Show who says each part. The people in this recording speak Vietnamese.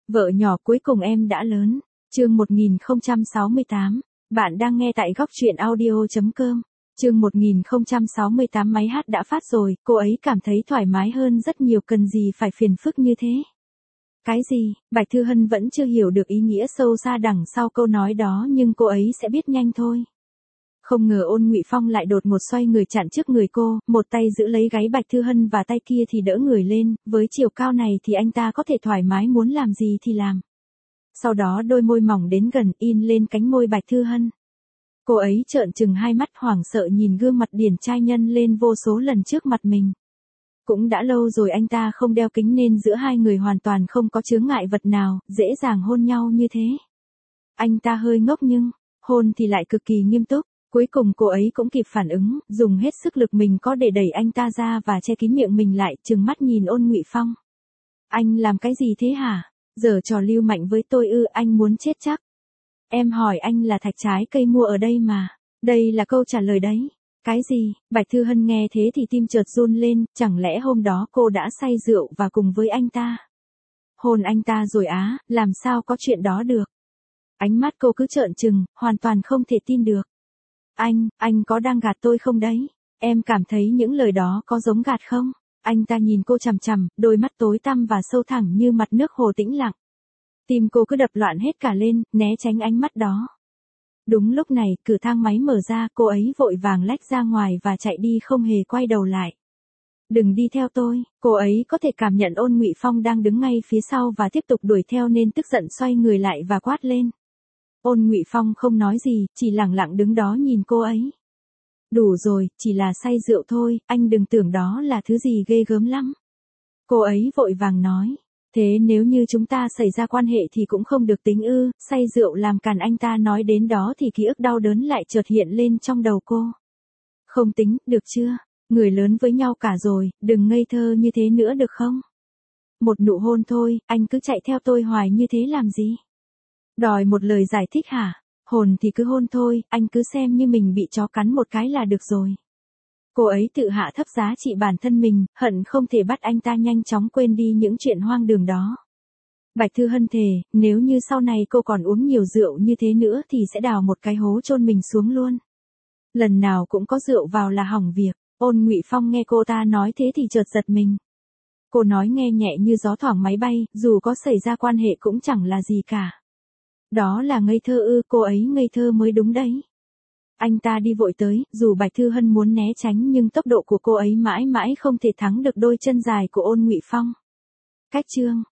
Speaker 1: Vợ nhỏ cuối cùng em đã lớn. Chương 1068. Bạn đang nghe tại góc truyện audio.com. Chương 1068 máy hát đã phát rồi, cô ấy cảm thấy thoải mái hơn rất nhiều, cần gì phải phiền phức như thế. Cái gì? Bạch Thư Hân vẫn chưa hiểu được ý nghĩa sâu xa đằng sau câu nói đó, nhưng cô ấy sẽ biết nhanh thôi. Không ngờ Ôn Ngụy Phong lại đột ngột xoay người chặn trước người cô, một tay giữ lấy gáy Bạch Thư Hân và tay kia thì đỡ người lên, với chiều cao này thì anh ta có thể thoải mái muốn làm gì thì làm. Sau đó đôi môi mỏng đến gần in lên cánh môi Bạch Thư Hân. Cô ấy trợn trừng hai mắt hoảng sợ nhìn gương mặt điển trai nhân lên vô số lần trước mặt mình. Cũng đã lâu rồi anh ta không đeo kính nên giữa hai người hoàn toàn không có chướng ngại vật nào, dễ dàng hôn nhau như thế. Anh ta hơi ngốc nhưng, hôn thì lại cực kỳ nghiêm túc. Cuối cùng cô ấy cũng kịp phản ứng, dùng hết sức lực mình có để đẩy anh ta ra và che kín miệng mình lại, trừng mắt nhìn Ôn Ngụy Phong. Anh làm cái gì thế hả? Giở trò lưu manh với tôi ư? Anh muốn chết chắc. Em hỏi anh là thạch trái cây mua ở đây mà. Đây là câu trả lời đấy. Cái gì? Bạch Thư Hân nghe thế thì tim chợt run lên, chẳng lẽ hôm đó cô đã say rượu và cùng với anh ta hôn anh ta rồi á? Làm sao có chuyện đó được? Ánh mắt cô cứ trợn trừng, hoàn toàn không thể tin được. Anh có đang gạt tôi không đấy? Em cảm thấy những lời đó có giống gạt không? Anh ta nhìn cô chằm chằm, đôi mắt tối tăm và sâu thẳm như mặt nước hồ tĩnh lặng. Tim cô cứ đập loạn hết cả lên, né tránh ánh mắt đó. Đúng lúc này, cửa thang máy mở ra, cô ấy vội vàng lách ra ngoài và chạy đi không hề quay đầu lại. Đừng đi theo tôi. Cô ấy có thể cảm nhận Ôn Ngụy Phong đang đứng ngay phía sau và tiếp tục đuổi theo nên tức giận xoay người lại và quát lên. Ôn Ngụy Phong không nói gì, chỉ lẳng lặng đứng đó nhìn cô ấy. Đủ rồi, chỉ là say rượu thôi, anh đừng tưởng đó là thứ gì ghê gớm lắm. Cô ấy vội vàng nói. Thế nếu như chúng ta xảy ra quan hệ thì cũng không được tính ư? Say rượu làm càn. Anh ta nói đến đó thì ký ức đau đớn lại chợt hiện lên trong đầu cô. Không tính, được chưa? Người lớn với nhau cả rồi, đừng ngây thơ như thế nữa được không? Một nụ hôn thôi, anh cứ chạy theo tôi hoài như thế làm gì? Đòi một lời giải thích hả? Hôn thì cứ hôn thôi, anh cứ xem như mình bị chó cắn một cái là được rồi. Cô ấy tự hạ thấp giá trị bản thân mình, hận không thể bắt anh ta nhanh chóng quên đi những chuyện hoang đường đó. Bạch Thư Hân thề, nếu như sau này cô còn uống nhiều rượu như thế nữa thì sẽ đào một cái hố chôn mình xuống luôn. Lần nào cũng có rượu vào là hỏng việc. Ôn Ngụy Phong nghe cô ta nói thế thì chợt giật mình. Cô nói nghe nhẹ như gió thoảng máy bay, dù có xảy ra quan hệ cũng chẳng là gì cả. Đó là ngây thơ ư? Cô ấy ngây thơ mới đúng đấy. Anh ta đi vội tới, dù Bạch Thư Hân muốn né tránh nhưng tốc độ của cô ấy mãi mãi không thể thắng được đôi chân dài của Ôn Ngụy Phong. Cách chương